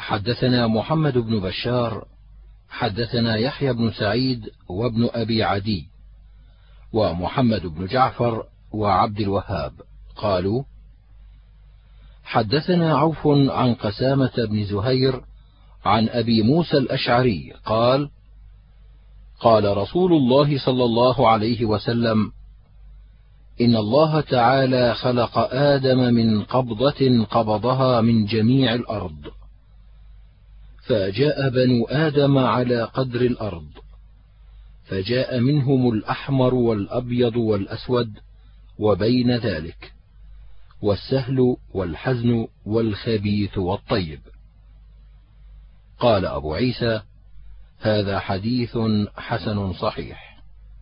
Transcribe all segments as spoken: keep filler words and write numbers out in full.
حدثنا محمد بن بشار حدثنا يحيى بن سعيد وابن أبي عدي ومحمد بن جعفر وعبد الوهاب قالوا حدثنا عوف عن قسامة بن زهير عن أبي موسى الأشعري قال قال رسول الله صلى الله عليه وسلم إن الله تعالى خلق آدم من قبضة قبضها من جميع الأرض، فجاء بنو آدم على قدر الأرض، فجاء منهم الأحمر والأبيض والأسود وبين ذلك، والسهل والحزن والخبيث والطيب. قال أبو عيسى هذا حديث حسن صحيح.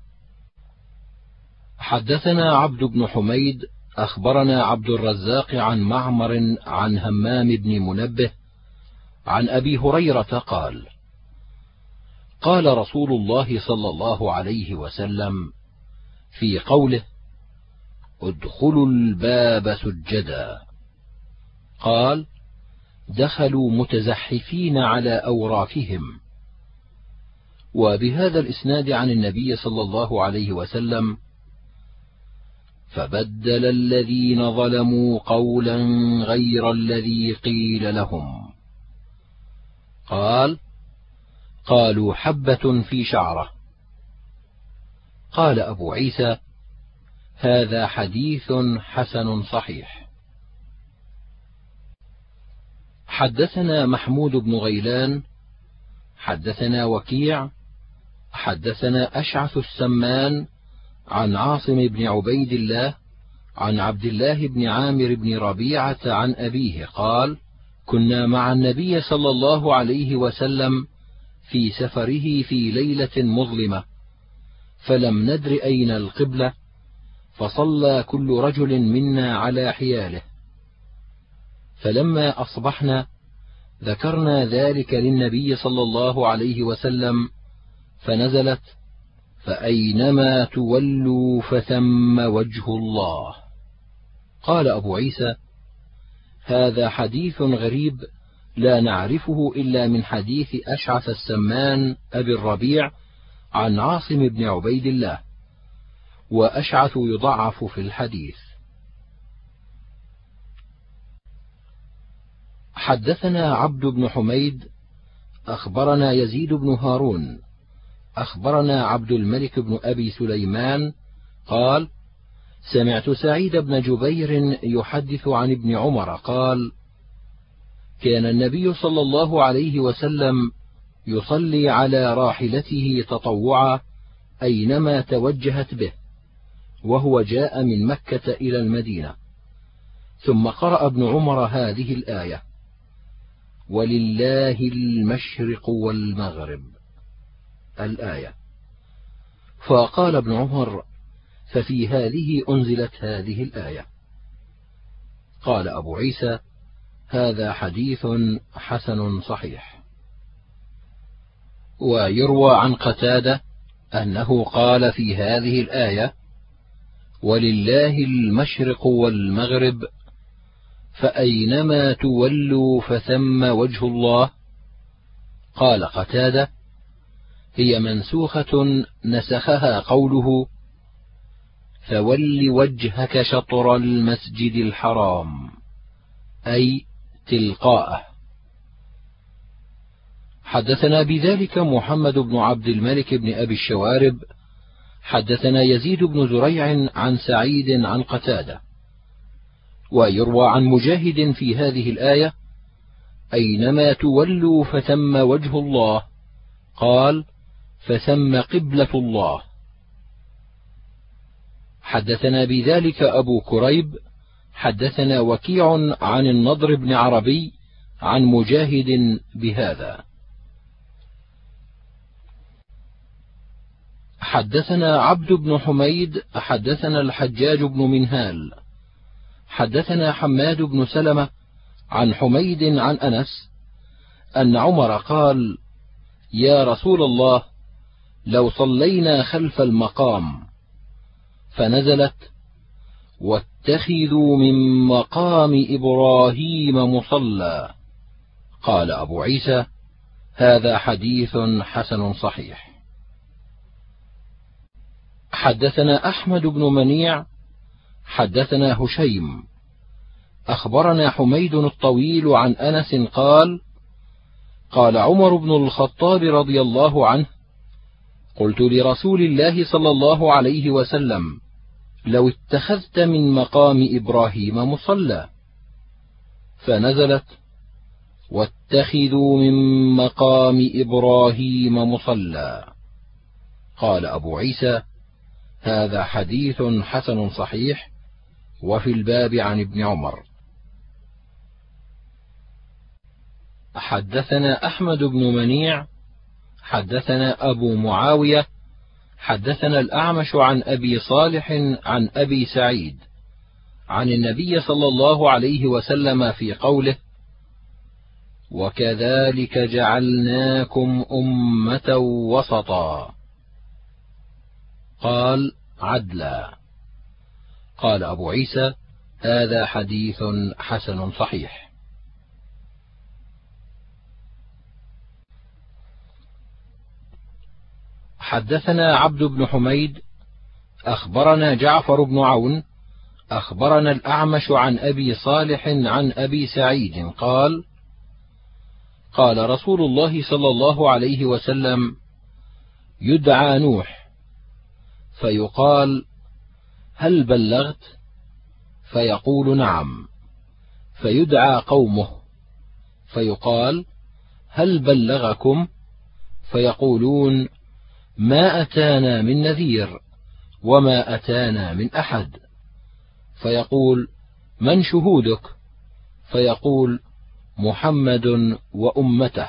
حدثنا عبد بن حميد أخبرنا عبد الرزاق عن معمر عن همام بن منبه عن أبي هريرة قال قال رسول الله صلى الله عليه وسلم في قوله ادخلوا الباب سجدا، قال دخلوا متزحفين على أوراكهم. وبهذا الإسناد عن النبي صلى الله عليه وسلم فبدل الذين ظلموا قولا غير الذي قيل لهم، قال قالوا حبة في شعرة. قال أبو عيسى هذا حديث حسن صحيح. حدثنا محمود بن غيلان حدثنا وكيع حدثنا أشعث السمان عن عاصم بن عبيد الله عن عبد الله بن عامر بن ربيعة عن أبيه قال كنا مع النبي صلى الله عليه وسلم في سفره في ليلة مظلمة، فلم ندر أين القبلة، فصلى كل رجل منا على حياله، فلما أصبحنا ذكرنا ذلك للنبي صلى الله عليه وسلم، فنزلت فأينما تولوا فثم وجه الله. قال أبو عيسى هذا حديث غريب لا نعرفه إلا من حديث أشعث السمان أبي الربيع عن عاصم بن عبيد الله، وأشعث يضعف في الحديث. حدثنا عبد بن حميد أخبرنا يزيد بن هارون أخبرنا عبد الملك بن أبي سليمان قال سمعت سعيد بن جبير يحدث عن ابن عمر قال كان النبي صلى الله عليه وسلم يصلي على راحلته تطوعا أينما توجهت به، وهو جاء من مكة إلى المدينة، ثم قرأ ابن عمر هذه الآية ولله المشرق والمغرب الآية، فقال ابن عمر ففي هذه أنزلت هذه الآية. قال أبو عيسى هذا حديث حسن صحيح. ويروى عن قتادة أنه قال في هذه الآية ولله المشرق والمغرب فأينما تولوا فثم وجه الله. قال قتادة هي منسوخة نسخها قوله فول وجهك شطر المسجد الحرام، أي تلقاءه. حدثنا بذلك محمد بن عبد الملك بن أبي الشوارب حدثنا يزيد بن زريع عن سعيد عن قتادة. ويروى عن مجاهد في هذه الآية أينما تولوا فثم وجه الله، قال فثم قبلة الله. حدثنا بذلك أبو كريب حدثنا وكيع عن النضر بن عربي عن مجاهد بهذا. حدثنا عبد بن حميد حدثنا الحجاج بن منهال حدثنا حماد بن سلمة عن حميد عن أنس أن عمر قال يا رسول الله لو صلينا خلف المقام، فنزلت واتخذوا من مقام إبراهيم مصلى، قال أبو عيسى: هذا حديث حسن صحيح. حدثنا أحمد بن منيع حدثنا هشيم أخبرنا حميد الطويل عن أنس قال: قال عمر بن الخطاب رضي الله عنه: قلت لرسول الله صلى الله عليه وسلم: لو اتخذت من مقام إبراهيم مصلى، فنزلت: واتخذوا من مقام إبراهيم مصلى. قال أبو عيسى: هذا حديث حسن صحيح. وفي الباب عن ابن عمر. حدثنا أحمد بن منيع حدثنا أبو معاوية حدثنا الأعمش عن أبي صالح عن أبي سعيد عن النبي صلى الله عليه وسلم في قوله: وكذلك جعلناكم أمة وسطا. قال: عدلا. قال أبو عيسى: هذا حديث حسن صحيح. حدثنا عبد بن حميد أخبرنا جعفر بن عون أخبرنا الأعمش عن أبي صالح عن أبي سعيد قال: قال رسول الله صلى الله عليه وسلم: يدعى نوح فيقال: هل بلغت؟ فيقول: نعم. فيدعى قومه فيقال: هل بلغكم؟ فيقولون: ما أتانا من نذير وما أتانا من أحد. فيقول: من شهودك؟ فيقول: محمد وأمته.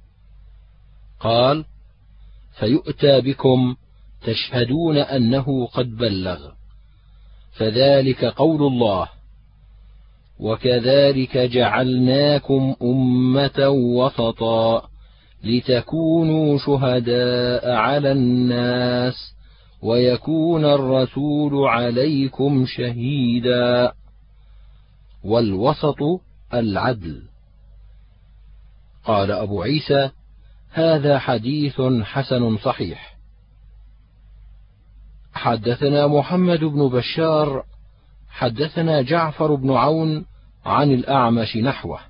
قال: فيؤتى بكم تشهدون أنه قد بلغ، فذلك قول الله: وكذلك جعلناكم أمة وسطا لتكونوا شهداء على الناس ويكون الرسول عليكم شهيدا. والوسط العدل. قال أبو عيسى: هذا حديث حسن صحيح. حدثنا محمد بن بشار حدثنا جعفر بن عون عن الأعمش نحوه.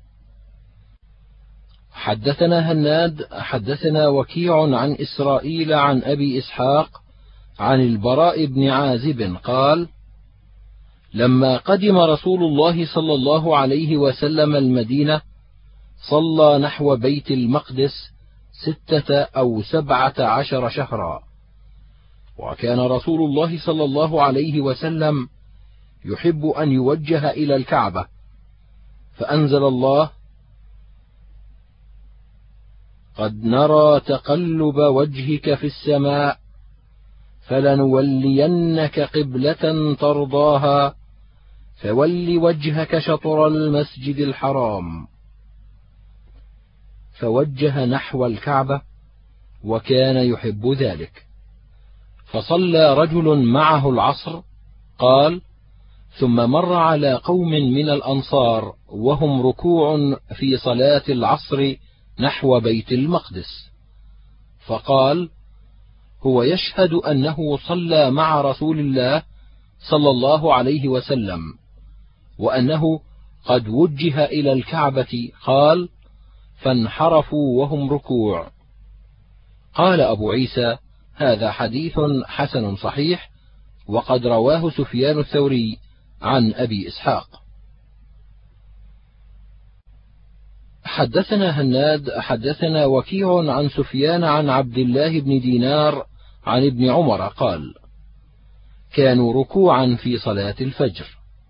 حدثنا هناد حدثنا وكيع عن إسرائيل عن أبي إسحاق عن البراء بن عازب قال: لما قدم رسول الله صلى الله عليه وسلم المدينة صلى نحو بيت المقدس ستة أو سبعة عشر شهرا، وكان رسول الله صلى الله عليه وسلم يحب أن يوجه إلى الكعبة، فأنزل الله: قد نرى تقلب وجهك في السماء فلنولينك قبلة ترضاها فول وجهك شطر المسجد الحرام. فوجه نحو الكعبة وكان يحب ذلك. فصلى رجل معه العصر قال: ثم مر على قوم من الأنصار وهم ركوع في صلاة العصر نحو بيت المقدس، فقال: هو يشهد أنه صلى مع رسول الله صلى الله عليه وسلم وأنه قد وجه إلى الكعبة. قال: فانحرفوا وهم ركوع. قال أبو عيسى: هذا حديث حسن صحيح، وقد رواه سفيان الثوري عن أبي إسحاق. حدثنا هناد حدثنا وكيع عن سفيان عن عبد الله بن دينار عن ابن عمر قال: كانوا ركوعا في صلاة الفجر.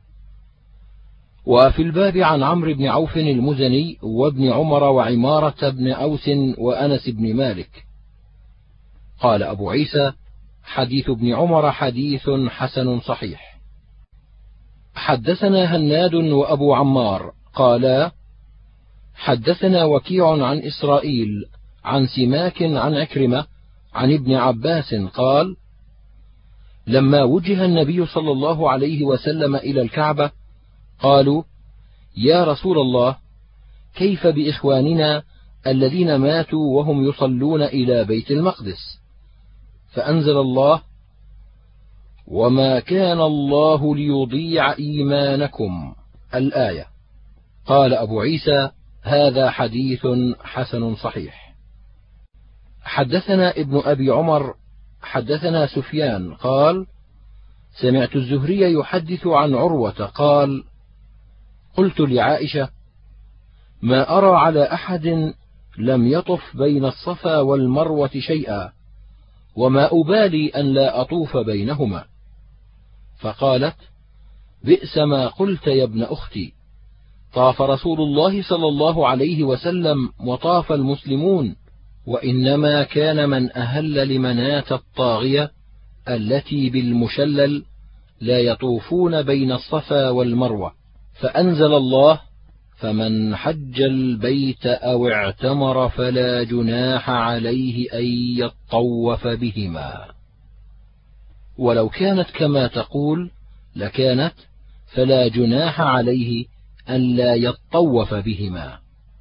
وفي الباب عن عمرو بن عوف المزني وابن عمر وعمارة بن أوس وأنس بن مالك. قال أبو عيسى: حديث ابن عمر حديث حسن صحيح. حدثنا هناد وأبو عمار قالا: حدثنا وكيع عن إسرائيل عن سماك عن عكرمة عن ابن عباس قال: لما وجه النبي صلى الله عليه وسلم إلى الكعبة قالوا: يا رسول الله، كيف بإخواننا الذين ماتوا وهم يصلون إلى بيت المقدس؟ فأنزل الله: وما كان الله ليضيع إيمانكم، الآية. قال أبو عيسى: هذا حديث حسن صحيح. حدثنا ابن أبي عمر حدثنا سفيان قال: سمعت الزهري يحدث عن عروة قال: قلت لعائشة: ما أرى على أحد لم يطف بين الصفا والمروة شيئا، وما أبالي أن لا أطوف بينهما. فقالت: بئس ما قلت يا ابن أختي، طاف رسول الله صلى الله عليه وسلم وطاف المسلمون، وإنما كان من أهل لمناة الطاغية التي بالمشلل لا يطوفون بين الصفا والمروة. فأنزل الله: فمن حج البيت أو اعتمر فلا جناح عليه أن يطوف بهما. ولو كانت كما تقول لكانت فلا جناح عليه أن لا يطوف بهما.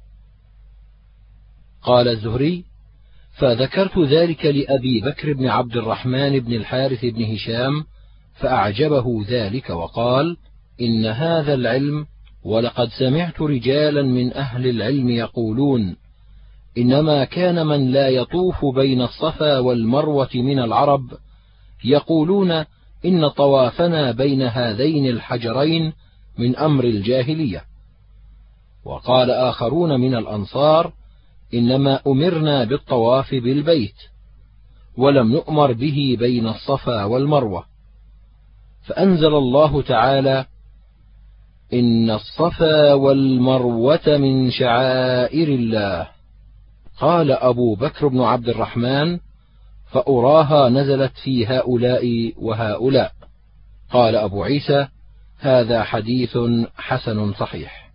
قال الزهري: فذكرت ذلك لأبي بكر بن عبد الرحمن بن الحارث بن هشام فأعجبه ذلك، وقال: إن هذا العلم، ولقد سمعت رجالا من أهل العلم يقولون إنما كان من لا يطوف بين الصفا والمروة من العرب يقولون إن طوافنا بين هذين الحجرين من أمر الجاهلية. وقال آخرون من الأنصار: إنما أمرنا بالطواف بالبيت ولم نؤمر به بين الصفا والمروة. فأنزل الله تعالى: إن الصفا والمروة من شعائر الله. قال أبو بكر بن عبد الرحمن: فأراها نزلت في هؤلاء وهؤلاء. قال أبو عيسى: هذا حديث حسن صحيح.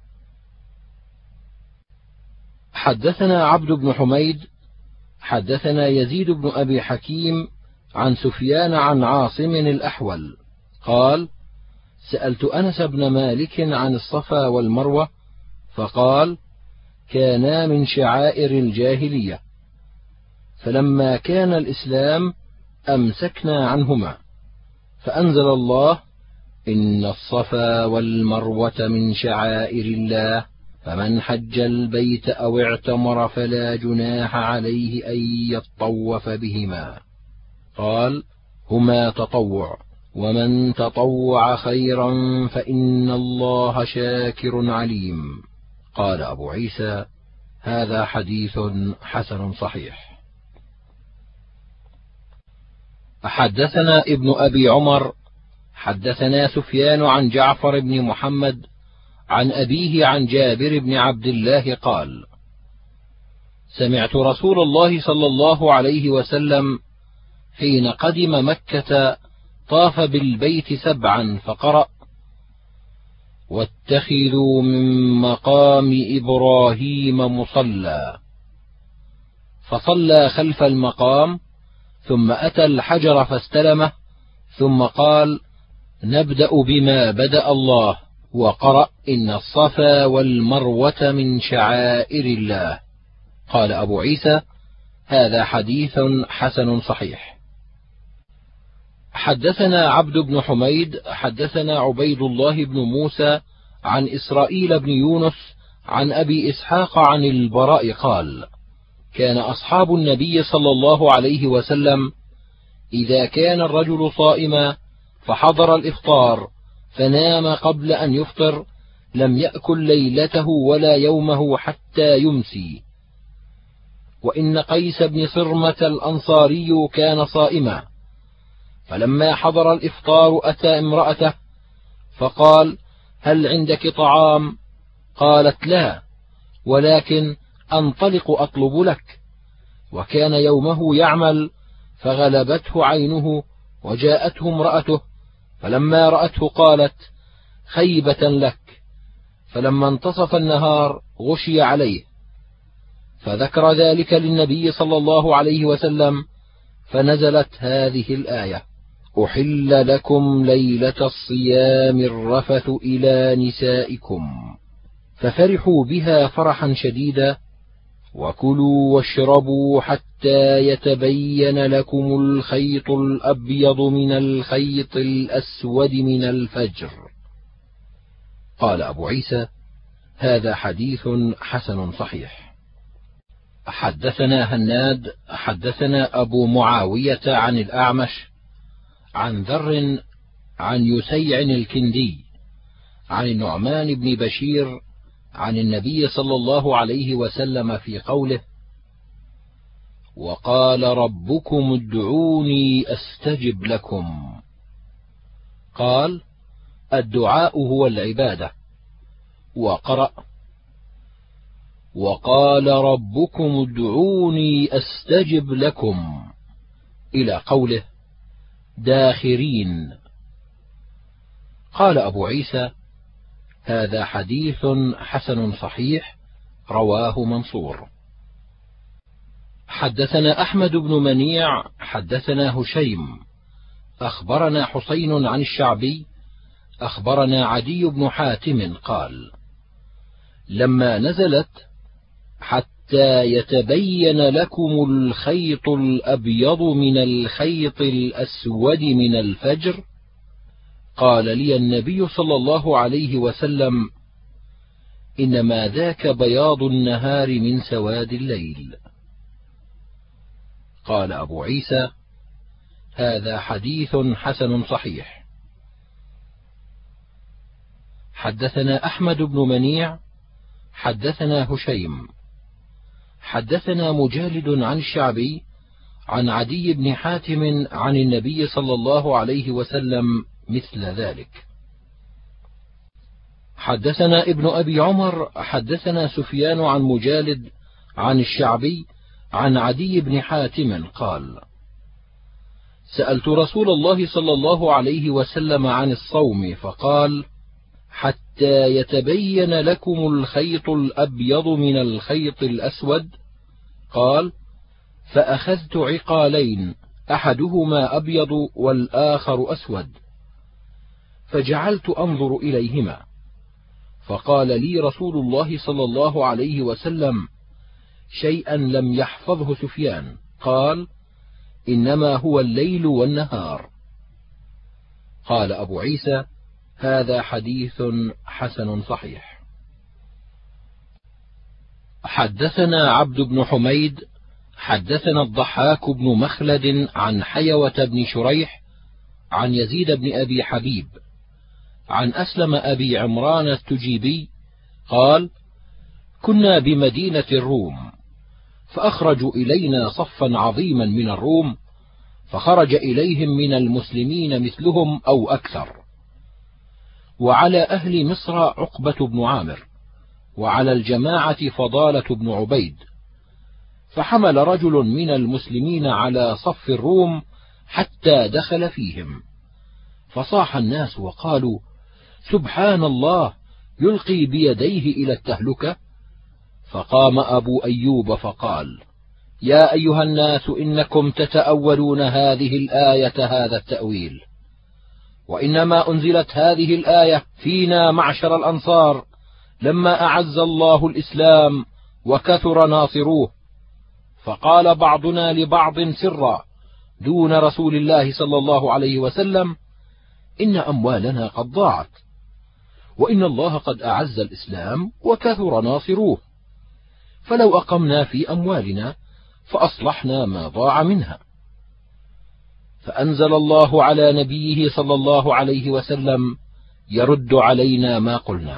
حدثنا عبد بن حميد حدثنا يزيد بن أبي حكيم عن سفيان عن عاصم الأحول قال: سألت أنس بن مالك عن الصفا والمروة فقال: كانا من شعائر الجاهلية، فلما كان الإسلام أمسكنا عنهما، فأنزل الله: إن الصفا والمروة من شعائر الله، فمن حج البيت أو اعتمر فلا جناح عليه أن يطوف بهما. قال: هما تطوع، ومن تطوع خيرا فإن الله شاكر عليم. قال أبو عيسى: هذا حديث حسن صحيح. حدثنا ابن أبي عمر حدثنا سفيان عن جعفر بن محمد عن أبيه عن جابر بن عبد الله قال: سمعت رسول الله صلى الله عليه وسلم حين قدم مكة طاف بالبيت سبعا فقرأ: واتخذوا من مقام إبراهيم مصلى، فصلى خلف المقام، ثم أتى الحجر فاستلمه، ثم قال: نبدأ بما بدأ الله، وقرأ: إن الصفا والمروة من شعائر الله. قال أبو عيسى: هذا حديث حسن صحيح. حدثنا عبد بن حميد حدثنا عبيد الله بن موسى عن إسرائيل بن يونس عن أبي إسحاق عن البراء قال: كان أصحاب النبي صلى الله عليه وسلم إذا كان الرجل صائما فحضر الإفطار فنام قبل أن يفطر لم يأكل ليلته ولا يومه حتى يمسي. وإن قيس بن صرمة الأنصاري كان صائما، فلما حضر الإفطار أتى امرأته فقال: هل عندك طعام؟ قالت: لا، ولكن أنطلق أطلب لك. وكان يومه يعمل، فغلبته عينه وجاءته امرأته، فلما رأته قالت: خيبة لك. فلما انتصف النهار غشي عليه، فذكر ذلك للنبي صلى الله عليه وسلم، فنزلت هذه الآية: أحل لكم ليلة الصيام الرفث إلى نسائكم. ففرحوا بها فرحا شديدا: وكلوا واشربوا حتى يتبين لكم الخيط الأبيض من الخيط الأسود من الفجر. قال أبو عيسى: هذا حديث حسن صحيح. حدثنا هناد حدثنا أبو معاوية عن الأعمش عن ذر عن يسيع الكندي عن النعمان بن بشير عن النبي صلى الله عليه وسلم في قوله: وقال ربكم ادعوني أستجب لكم. قال: الدعاء هو العبادة. وقرأ: وقال ربكم ادعوني أستجب لكم إلى قوله: داخرين. قال أبو عيسى: هذا حديث حسن صحيح، رواه منصور. حدثنا أحمد بن منيع حدثنا هشيم أخبرنا حسين عن الشعبي أخبرنا عدي بن حاتم قال: لما نزلت حتى يتبين لكم الخيط الأبيض من الخيط الأسود من الفجر، قال لي النبي صلى الله عليه وسلم: إنما ذاك بياض النهار من سواد الليل. قال أبو عيسى: هذا حديث حسن صحيح. حدثنا أحمد بن منيع حدثنا هشيم حدثنا مجالد عن الشعبي عن عدي بن حاتم عن النبي صلى الله عليه وسلم مثل ذلك. حدثنا ابن أبي عمر حدثنا سفيان عن مجالد عن الشعبي عن عدي بن حاتم قال: سألت رسول الله صلى الله عليه وسلم عن الصوم فقال: حتى يتبين لكم الخيط الأبيض من الخيط الأسود. قال: فأخذت عقالين أحدهما أبيض والآخر أسود، فجعلت أنظر إليهما، فقال لي رسول الله صلى الله عليه وسلم شيئا لم يحفظه سفيان، قال: إنما هو الليل والنهار. قال أبو عيسى: هذا حديث حسن صحيح. حدثنا عبد بن حميد حدثنا الضحاك بن مخلد عن حيوة بن شريح عن يزيد بن أبي حبيب عن أسلم أبي عمران التجيبي قال: كنا بمدينة الروم، فأخرجوا إلينا صفا عظيما من الروم، فخرج إليهم من المسلمين مثلهم أو أكثر، وعلى أهل مصر عقبة بن عامر، وعلى الجماعة فضالة بن عبيد، فحمل رجل من المسلمين على صف الروم حتى دخل فيهم، فصاح الناس وقالوا: سبحان الله، يلقي بيديه إلى التهلكة. فقام أبو أيوب فقال: يا أيها الناس، إنكم تتأولون هذه الآية هذا التأويل، وإنما أنزلت هذه الآية فينا معشر الأنصار لما أعز الله الإسلام وكثر ناصروه، فقال بعضنا لبعض سرا دون رسول الله صلى الله عليه وسلم: إن أموالنا قد ضاعت، وإن الله قد أعز الإسلام وكثر ناصروه، فلو أقمنا في أموالنا فأصلحنا ما ضاع منها. فأنزل الله على نبيه صلى الله عليه وسلم يرد علينا ما قلنا: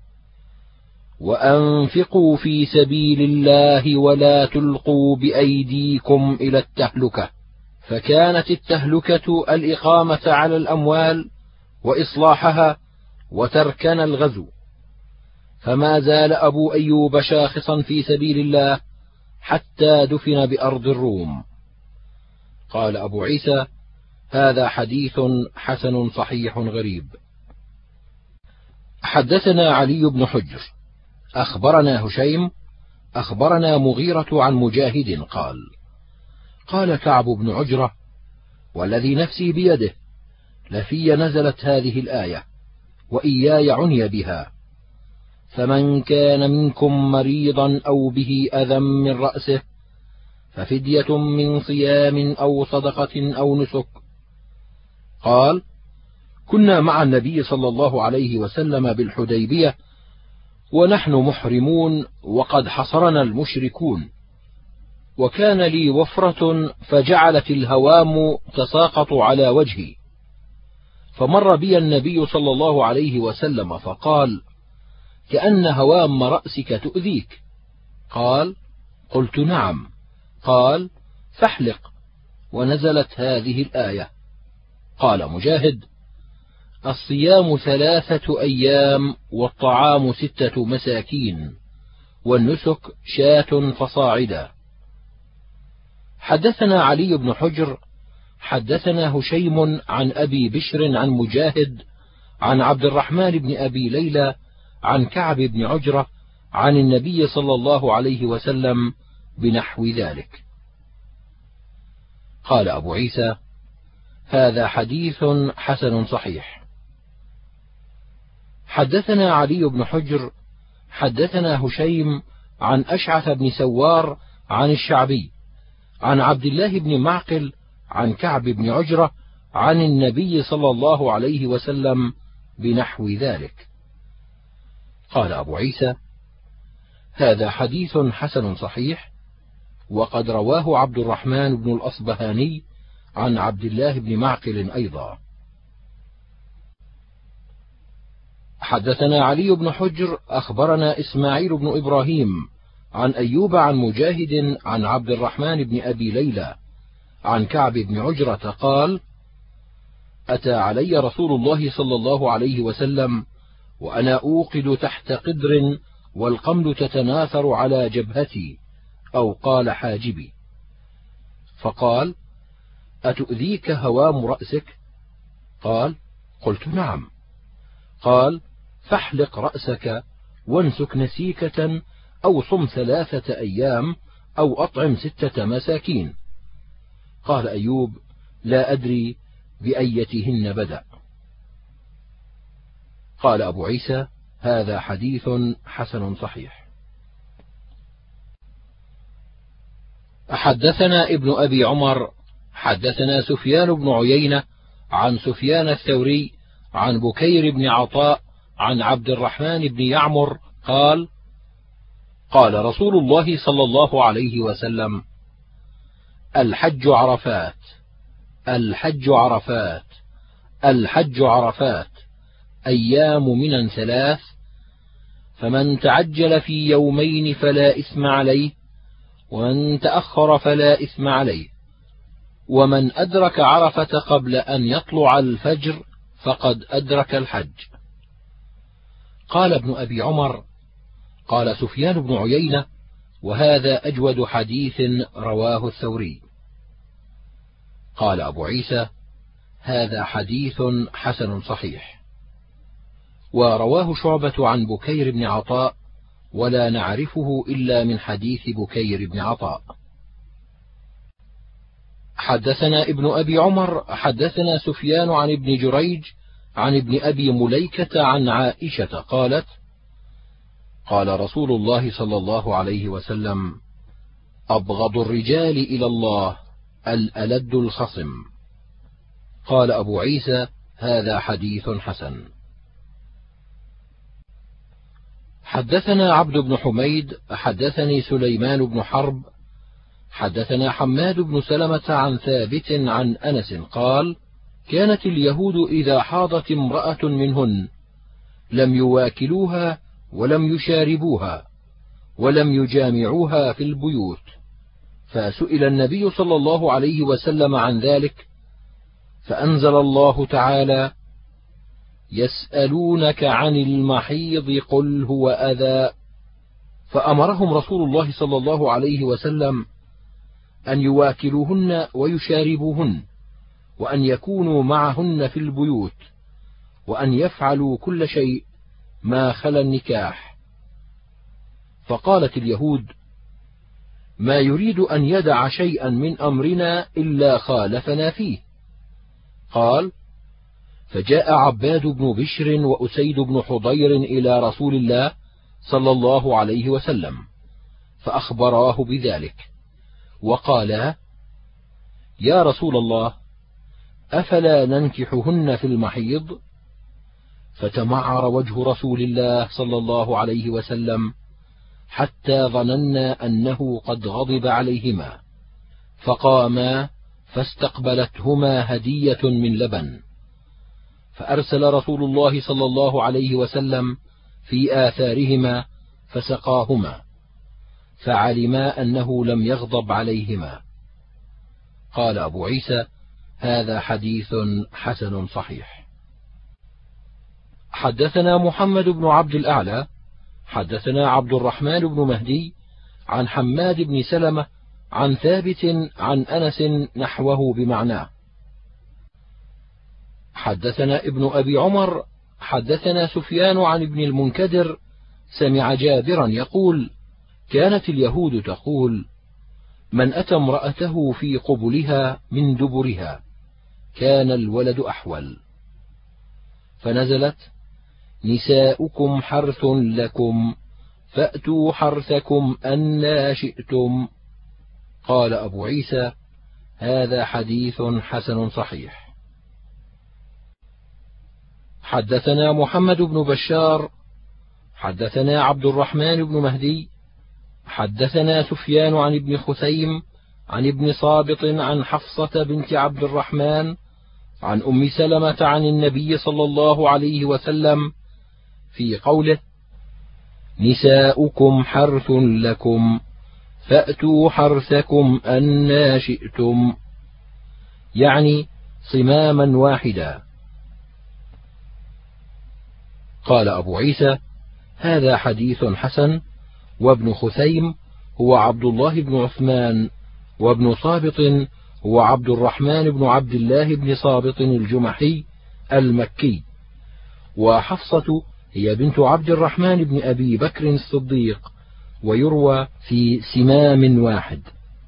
وأنفقوا في سبيل الله ولا تلقوا بأيديكم إلى التهلكة. فكانت التهلكة الإقامة على الأموال وإصلاحها وتركن الغزو، فما زال أبو أيوب شاخصا في سبيل الله حتى دفن بأرض الروم. قال أبو عيسى: هذا حديث حسن صحيح غريب. حدثنا علي بن حجر أخبرنا هشيم أخبرنا مغيرة عن مجاهد قال: قال كعب بن عجرة: والذي نفسي بيده لفي نزلت هذه الآية وإياي عني بها، فمن كان منكم مريضا أو به أذى من رأسه ففدية من صيام أو صدقة أو نسك. قال: كنا مع النبي صلى الله عليه وسلم بالحديبية ونحن محرمون وقد حصرنا المشركون، وكان لي وفرة فجعلت الهوام تساقط على وجهي، فمر بي النبي صلى الله عليه وسلم فقال: كأن هوام رأسك تؤذيك. قال: قلت: نعم. قال: فاحلق. ونزلت هذه الآية. قال مجاهد: الصيام ثلاثة أيام والطعام ستة مساكين والنسك شاة فصاعدا. حدثنا علي بن حجر حدثنا هشيم عن أبي بشر عن مجاهد عن عبد الرحمن بن أبي ليلى عن كعب بن عجرة عن النبي صلى الله عليه وسلم بنحو ذلك. قال أبو عيسى: هذا حديث حسن صحيح. حدثنا علي بن حجر حدثنا هشيم عن أشعث بن سوار عن الشعبي عن عبد الله بن معقل عن كعب بن عجرة عن النبي صلى الله عليه وسلم بنحو ذلك. قال أبو عيسى: هذا حديث حسن صحيح، وقد رواه عبد الرحمن بن الأصبهاني عن عبد الله بن معقل أيضا. حدثنا علي بن حجر أخبرنا إسماعيل بن إبراهيم عن أيوب عن مجاهد عن عبد الرحمن بن أبي ليلى عن كعب بن عجرة قال: أتى علي رسول الله صلى الله عليه وسلم وأنا أوقد تحت قدر والقمل تتناثر على جبهتي، أو قال حاجبي، فقال: أتؤذيك هوام رأسك؟ قال: قلت: نعم. قال: فاحلق رأسك وانسك نسيكة أو صم ثلاثة أيام أو أطعم ستة مساكين. قال أيوب: لا أدري بأيتهن بدأ. قال أبو عيسى: هذا حديث حسن صحيح. حدثنا ابن أبي عمر حدثنا سفيان بن عيينة عن سفيان الثوري عن بكير بن عطاء عن عبد الرحمن بن يعمر قال: قال رسول الله صلى الله عليه وسلم: الحج عرفات، الحج عرفات، الحج عرفات، أيام منى ثلاث، فمن تعجل في يومين فلا إثم عليه، ومن تأخر فلا إثم عليه، ومن أدرك عرفة قبل أن يطلع الفجر فقد أدرك الحج. قال ابن أبي عمر: قال سفيان بن عيينة: وهذا أجود حديث رواه الثوري. قال أبو عيسى: هذا حديث حسن صحيح. ورواه شعبة عن بكير بن عطاء، ولا نعرفه إلا من حديث بكير بن عطاء. حدثنا ابن أبي عمر حدثنا سفيان عن ابن جريج عن ابن أبي مليكة عن عائشة قالت: قال رسول الله صلى الله عليه وسلم: أبغض الرجال إلى الله الألد الخصم. قال أبو عيسى: هذا حديث حسن. حدثنا عبد بن حميد حدثني سليمان بن حرب حدثنا حماد بن سلمة عن ثابت عن أنس قال: كانت اليهود إذا حاضت امرأة منهن لم يواكلوها ولم يشاربوها ولم يجامعوها في البيوت، فسئل النبي صلى الله عليه وسلم عن ذلك، فأنزل الله تعالى: يسألونك عن المحيض قل هو أذى، فأمرهم رسول الله صلى الله عليه وسلم أن يواكلوهن ويشاربوهن، وأن يكونوا معهن في البيوت، وأن يفعلوا كل شيء ما خلا النكاح. فقالت اليهود: ما يريد أن يدع شيئا من أمرنا إلا خالفنا فيه. قال: فجاء عباد بن بشر وأسيد بن حضير إلى رسول الله صلى الله عليه وسلم، فأخبراه بذلك، وقالا: يا رسول الله، أفلا ننكحهن في المحيض؟ فتمعر وجه رسول الله صلى الله عليه وسلم حتى ظننا أنه قد غضب عليهما، فقاما فاستقبلتهما هدية من لبن، فأرسل رسول الله صلى الله عليه وسلم في آثارهما فسقاهما، فعلما أنه لم يغضب عليهما. قال أبو عيسى: هذا حديث حسن صحيح. حدثنا محمد بن عبد الأعلى حدثنا عبد الرحمن بن مهدي عن حماد بن سلمة عن ثابت عن أنس نحوه بمعناه. حدثنا ابن أبي عمر حدثنا سفيان عن ابن المنكدر سمع جابرا يقول: كانت اليهود تقول: من أتى امرأته في قبلها من دبرها كان الولد أحول، فنزلت: نساؤكم حرث لكم فأتوا حرثكم أنى شئتم. قال أبو عيسى: هذا حديث حسن صحيح. حدثنا محمد بن بشار حدثنا عبد الرحمن بن مهدي حدثنا سفيان عن ابن خثيم عن ابن صابط عن حفصة بنت عبد الرحمن عن أم سلمة عن النبي صلى الله عليه وسلم في قوله: نساؤكم حرث لكم فأتوا حرثكم أنى شئتم، يعني صماما واحدا. قال أبو عيسى: هذا حديث حسن. وابن خثيم هو عبد الله بن عثمان، وابن صابط هو عبد الرحمن بن عبد الله بن صابط الجمحي المكي، وحفصة هي بنت عبد الرحمن بن أبي بكر الصديق، ويروى في سمام واحد.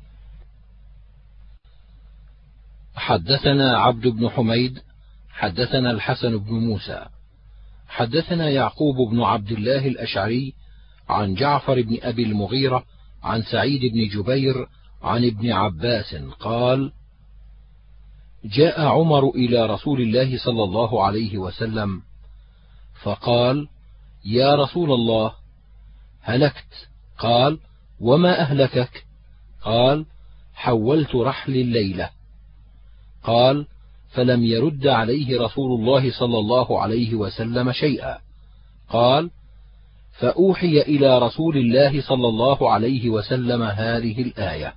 حدثنا عبد بن حميد حدثنا الحسن بن موسى حدثنا يعقوب بن عبد الله الأشعري عن جعفر بن أبي المغيرة عن سعيد بن جبير عن ابن عباس قال: جاء عمر إلى رسول الله صلى الله عليه وسلم فقال: يا رسول الله، هلكت. قال: وما أهلكك؟ قال: حولت رحلي الليلة. قال: فلم يرد عليه رسول الله صلى الله عليه وسلم شيئا. قال: فأوحي إلى رسول الله صلى الله عليه وسلم هذه الآية: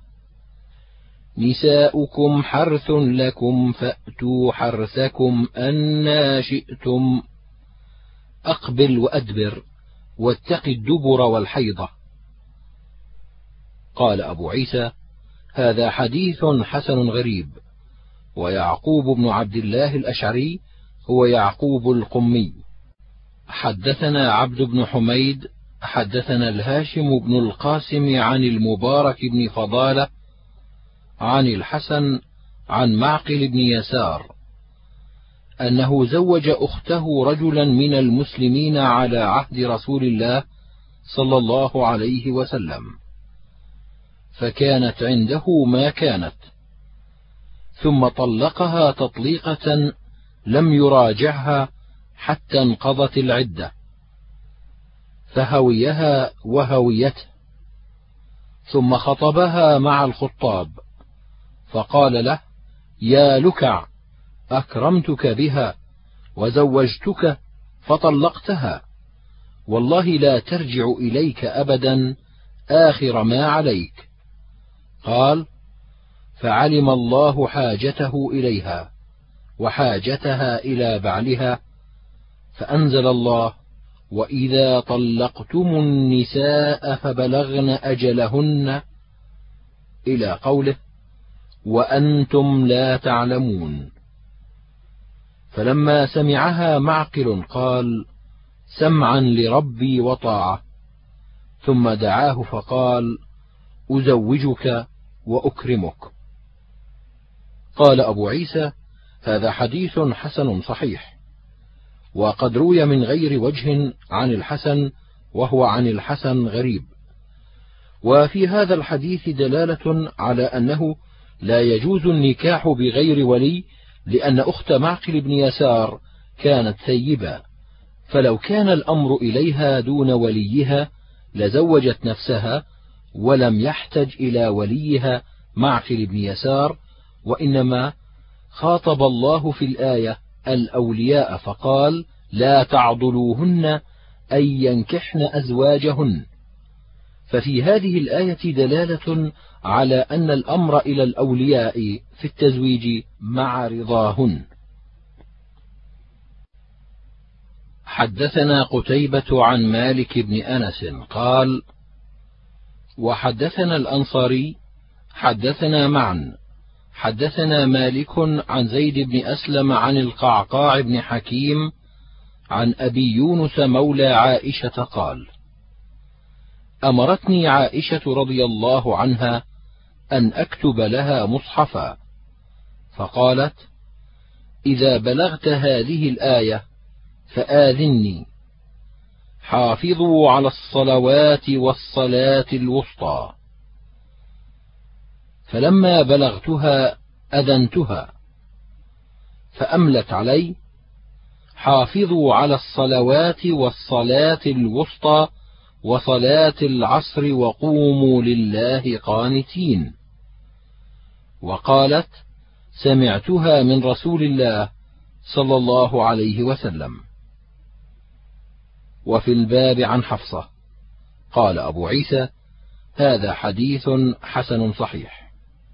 نساؤكم حرث لكم فأتوا حرثكم أنى شئتم، أقبل وأدبر، واتق الدبر والحيضة. قال أبو عيسى: هذا حديث حسن غريب. ويعقوب بن عبد الله الأشعري هو يعقوب القمي. حدثنا عبد بن حميد حدثنا الهاشم بن القاسم عن المبارك بن فضالة عن الحسن عن معقل بن يسار أنه زوج أخته رجلا من المسلمين على عهد رسول الله صلى الله عليه وسلم، فكانت عنده ما كانت، ثم طلقها تطليقة لم يراجعها حتى انقضت العدة، فهويها وهويته، ثم خطبها مع الخطاب فقال له: يا لكع، أكرمتك بها وزوجتك فطلقتها، والله لا ترجع إليك أبدا آخر ما عليك. قال: فعلم الله حاجته إليها وحاجتها إلى بعلها، فأنزل الله: وإذا طلقتم النساء فبلغن أجلهن، إلى قوله: وأنتم لا تعلمون. فلما سمعها معقل قال: سمعا لربي وطاعة، ثم دعاه فقال: أزوجك وأكرمك. قال أبو عيسى: هذا حديث حسن صحيح. وقد روي من غير وجه عن الحسن وهو عن الحسن غريب. وفي هذا الحديث دلالة على أنه لا يجوز النكاح بغير ولي، لأن أخت معقل بن يسار كانت ثيبا، فلو كان الأمر إليها دون وليها لزوجت نفسها ولم يحتج إلى وليها معقل بن يسار، وإنما خاطب الله في الآية الأولياء فقال: لا تعضلوهن أن ينكحن أزواجهن. ففي هذه الآية دلالة على أن الأمر إلى الأولياء في التزويج مع رضاهن. حدثنا قتيبة عن مالك بن أنس قال: وحدثنا الأنصاري حدثنا معا حدثنا مالك عن زيد بن أسلم عن القعقاع بن حكيم عن أبي يونس مولى عائشة قال: أمرتني عائشة رضي الله عنها أن أكتب لها مصحفا، فقالت: إذا بلغت هذه الآية فآذني: حافظوا على الصلوات والصلاة الوسطى. فلما بلغتها أذنتها، فأملت علي: حافظوا على الصلوات والصلاة الوسطى وصلاة العصر وقوموا لله قانتين. وقالت: سمعتها من رسول الله صلى الله عليه وسلم. وفي الباب عن حفصة. قال أبو عيسى: هذا حديث حسن صحيح.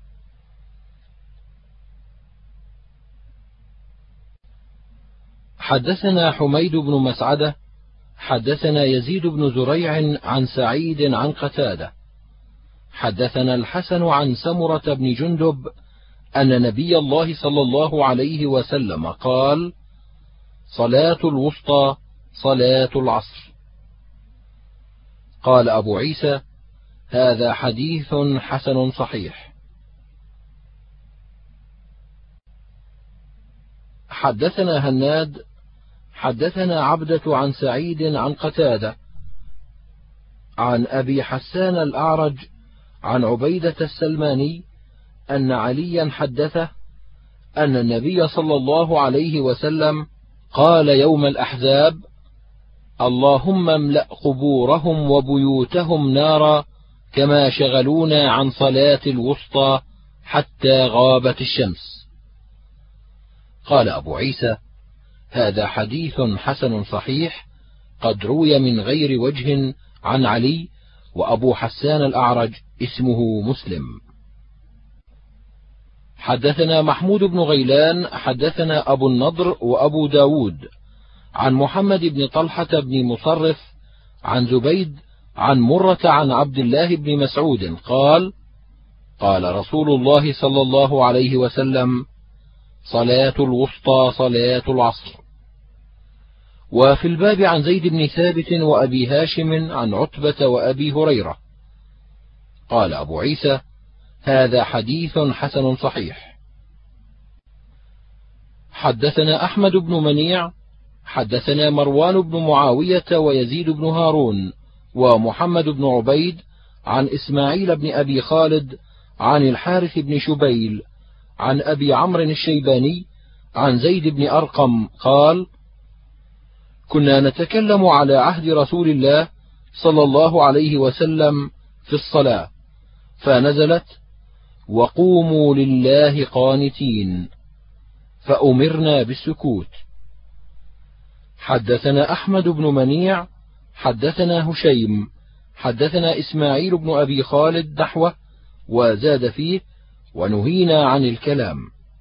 حدثنا حميد بن مسعدة حدثنا يزيد بن زريع عن سعيد عن قتادة حدثنا الحسن عن سمرة بن جندب أن نبي الله صلى الله عليه وسلم قال: صلاة الوسطى صلاة العصر. قال أبو عيسى: هذا حديث حسن صحيح. حدثنا هناد حدثنا عبدة عن سعيد عن قتادة عن أبي حسان الأعرج عن عبيدة السلماني أن عليا حدثه أن النبي صلى الله عليه وسلم قال يوم الأحزاب: اللهم املأ قبورهم وبيوتهم نارا كما شغلونا عن صلاة الوسطى حتى غابت الشمس. قال أبو عيسى: هذا حديث حسن صحيح، قد روي من غير وجه عن علي، وأبو حسان الأعرج اسمه مسلم. حدثنا محمود بن غيلان حدثنا أبو النضر وأبو داود عن محمد بن طلحة بن مصرف عن زبيد عن مرة عن عبد الله بن مسعود قال: قال رسول الله صلى الله عليه وسلم: صلاة الوسطى صلاة العصر. وفي الباب عن زيد بن ثابت وأبي هاشم عن عتبة وأبي هريرة. قال أبو عيسى: هذا حديث حسن صحيح. حدثنا أحمد بن منيع حدثنا مروان بن معاوية ويزيد بن هارون ومحمد بن عبيد عن إسماعيل بن أبي خالد عن الحارث بن شبيل عن أبي عمرو الشيباني عن زيد بن أرقم قال: كنا نتكلم على عهد رسول الله صلى الله عليه وسلم في الصلاة، فنزلت: وقوموا لله قانتين، فأمرنا بالسكوت. حدثنا أحمد بن منيع حدثنا هشيم حدثنا إسماعيل بن أبي خالد نحوه وزاد فيه: ونهينا عن الكلام.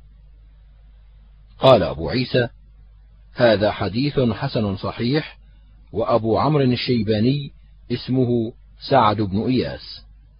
قال أبو عيسى: هذا حديث حسن صحيح. وأبو عمرو الشيباني اسمه سعد بن إياس.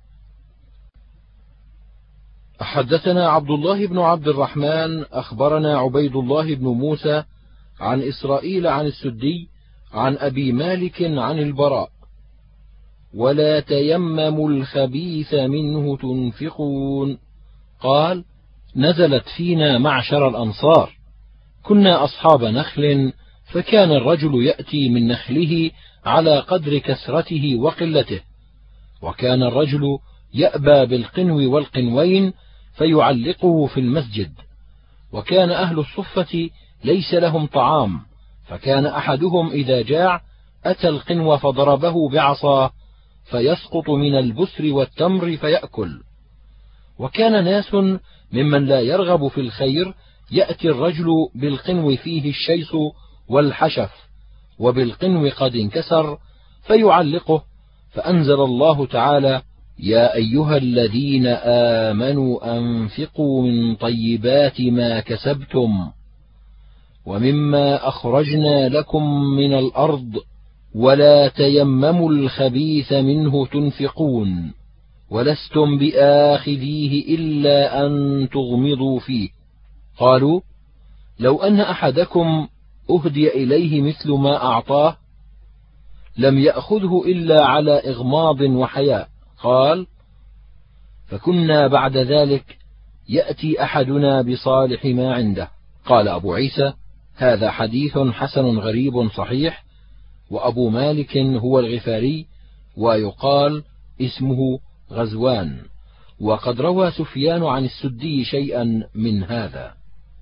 حدثنا عبد الله بن عبد الرحمن أخبرنا عبيد الله بن موسى عن إسرائيل عن السدي عن أبي مالك عن البراء: ولا تيمموا الخبيث منه تنفقون. قال: نزلت فينا معشر الأنصار، كنا أصحاب نخل، فكان الرجل يأتي من نخله على قدر كثرته وقلته، وكان الرجل يأبى بالقنو والقنوين فيعلقه في المسجد. وكان أهل الصفة ليس لهم طعام، فكان أحدهم إذا جاع أتى القنو فضربه بعصاه فيسقط من البسر والتمر فيأكل. وكان ناس ممن لا يرغب في الخير يأتي الرجل بالقنو فيه الشيس والحشف وبالقنو قد انكسر فيعلقه، فأنزل الله تعالى: يا أيها الذين آمنوا أنفقوا من طيبات ما كسبتم ومما أخرجنا لكم من الأرض ولا تيمموا الخبيث منه تنفقون ولستم بآخذيه إلا أن تغمضوا فيه. قالوا: لو أن أحدكم أهدي إليه مثل ما أعطاه لم يأخذه إلا على إغماض وحياء. قال: فكنا بعد ذلك يأتي أحدنا بصالح ما عنده. قال أبو عيسى: هذا حديث حسن غريب صحيح. وأبو مالك هو الغفاري، ويقال اسمه غزوان، وقد روى سفيان عن السدي شيئا من هذا.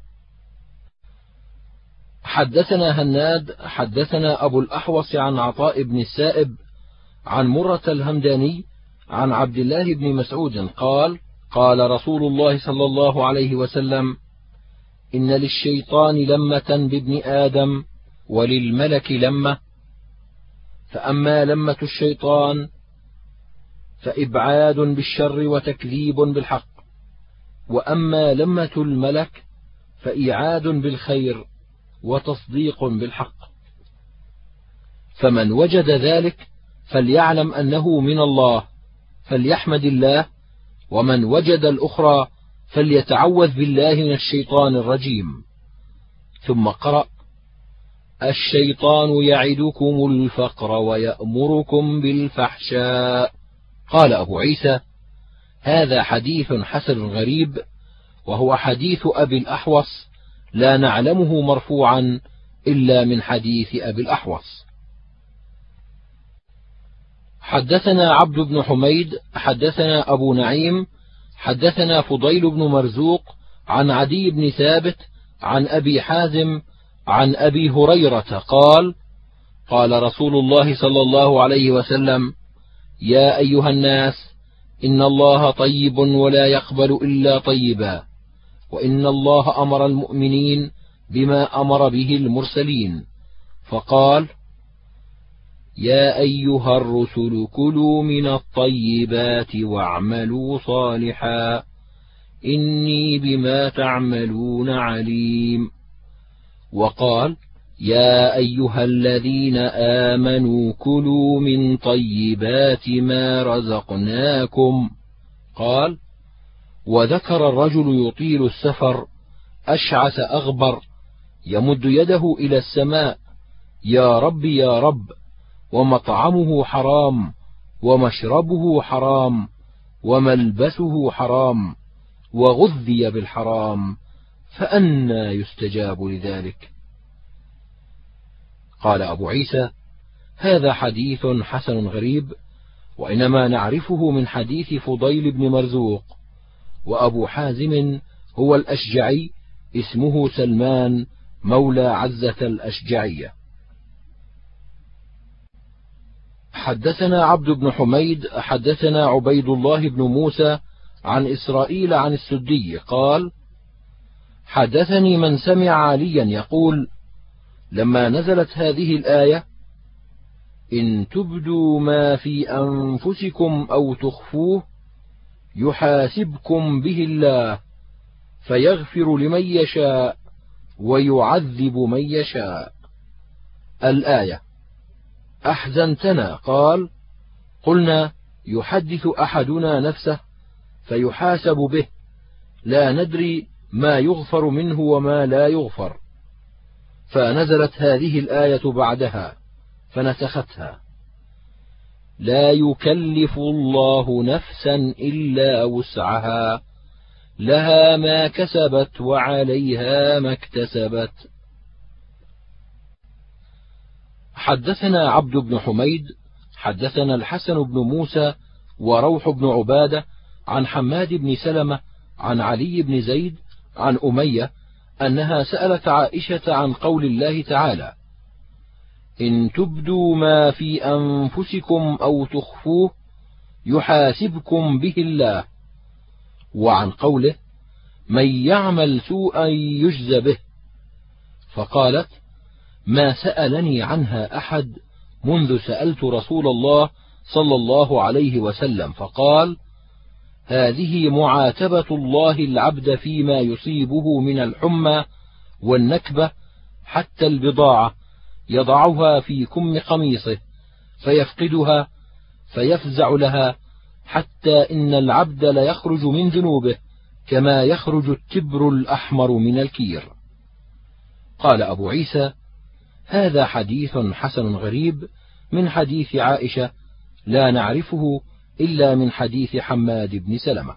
حدثنا هناد حدثنا أبو الأحوص عن عطاء بن السائب عن مرة الهمداني عن عبد الله بن مسعود قال: قال رسول الله صلى الله عليه وسلم: إن للشيطان لمة بابن آدم وللملك لمة، فأما لمة الشيطان فإبعاد بالشر وتكذيب بالحق، وأما لمة الملك فإيعاد بالخير وتصديق بالحق. فمن وجد ذلك فليعلم أنه من الله فليحمد الله، ومن وجد الأخرى فليتعوذ بالله من الشيطان الرجيم. ثم قرأ: الشيطان يعدكم الفقر ويأمركم بالفحشاء. قال أبو عيسى: هذا حديث حسن غريب، وهو حديث أبي الأحوص، لا نعلمه مرفوعا إلا من حديث أبي الأحوص. حدثنا عبد بن حميد حدثنا أبو نعيم حدثنا فضيل بن مرزوق عن عدي بن ثابت عن أبي حازم عن أبي هريرة قال: قال رسول الله صلى الله عليه وسلم: يا أيها الناس، إن الله طيب ولا يقبل إلا طيبا، وإن الله أمر المؤمنين بما أمر به المرسلين، فقال: يا أيها الرسل كلوا من الطيبات واعملوا صالحا إني بما تعملون عليم. وقال: يا أيها الذين آمنوا كلوا من طيبات ما رزقناكم. قال: وذكر الرجل يطيل السفر أشعث أغبر يمد يده إلى السماء: يا رب يا رب، ومطعمه حرام ومشربه حرام وملبسه حرام وغذي بالحرام، فأنى يستجاب لذلك؟ قال أبو عيسى: هذا حديث حسن غريب، وإنما نعرفه من حديث فضيل بن مرزوق. وأبو حازم هو الأشجعي، اسمه سلمان مولى عزة الأشجعية. حدثنا عبد بن حميد حدثنا عبيد الله بن موسى عن إسرائيل عن السدي قال: حدثني من سمع عليا يقول: لما نزلت هذه الآية: إن تبدوا ما في أنفسكم أو تخفوه يحاسبكم به الله فيغفر لمن يشاء ويعذب من يشاء. الآية. أحزنتنا. قال: قلنا: يحدث أحدنا نفسه فيحاسب به، لا ندري ما يغفر منه وما لا يغفر، فنزلت هذه الآية بعدها فنسختها: لا يكلف الله نفسا إلا وسعها، لها ما كسبت وعليها ما اكتسبت. حدثنا عبد بن حميد حدثنا الحسن بن موسى وروح بن عبادة عن حماد بن سلمة عن علي بن زيد عن أمية أنها سألت عائشة عن قول الله تعالى: إن تبدوا ما في أنفسكم أو تخفوه يحاسبكم به الله، وعن قوله: من يعمل سوءا يجز به، فقالت: ما سألني عنها أحد منذ سألت رسول الله صلى الله عليه وسلم، فقال: هذه معاتبة الله العبد فيما يصيبه من الحمى والنكبة، حتى البضاعة يضعها في كم قميصه فيفقدها فيفزع لها، حتى إن العبد ليخرج من ذنوبه كما يخرج التبر الأحمر من الكير. قال أبو عيسى: هذا حديث حسن غريب من حديث عائشة، لا نعرفه إلا من حديث حماد بن سلمة.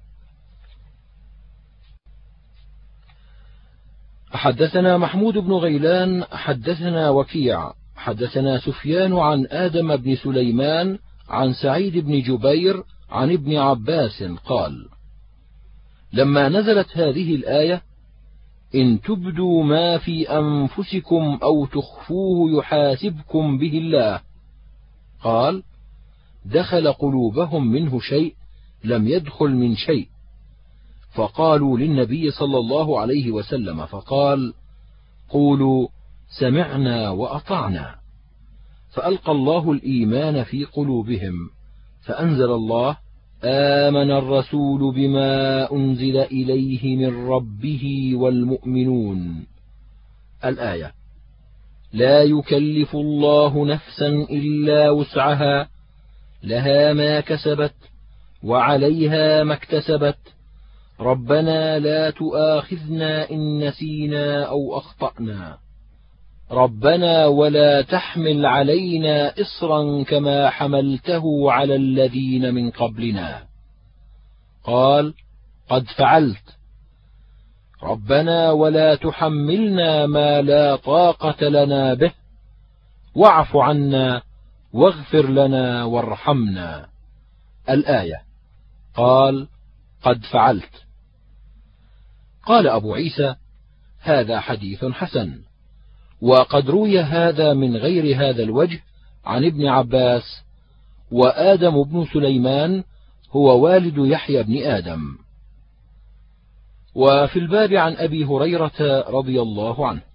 حدثنا محمود بن غيلان حدثنا وكيع حدثنا سفيان عن آدم بن سليمان عن سعيد بن جبير عن ابن عباس قال: لما نزلت هذه الآية: إن تبدوا ما في أنفسكم أو تخفوه يحاسبكم به الله، قال: دخل قلوبهم منه شيء لم يدخل من شيء، فقالوا للنبي صلى الله عليه وسلم، فقال: قولوا سمعنا وأطعنا، فألقى الله الإيمان في قلوبهم، فأنزل الله: آمن الرسول بما أنزل إليه من ربه والمؤمنون. الآية. لا يكلف الله نفسا إلا وسعها، لها ما كسبت وعليها ما اكتسبت، ربنا لا تؤاخذنا إن نسينا أو أخطأنا، ربنا ولا تحمل علينا إصرا كما حملته على الذين من قبلنا. قال: قد فعلت. ربنا ولا تحملنا ما لا طاقة لنا به، واعف عنا واغفر لنا وارحمنا. الآية. قال: قد فعلت. قال أبو عيسى: هذا حديث حسن، وقد روي هذا من غير هذا الوجه عن ابن عباس، وآدم بن سليمان هو والد يحيى بن آدم. وفي الباب عن أبي هريرة رضي الله عنه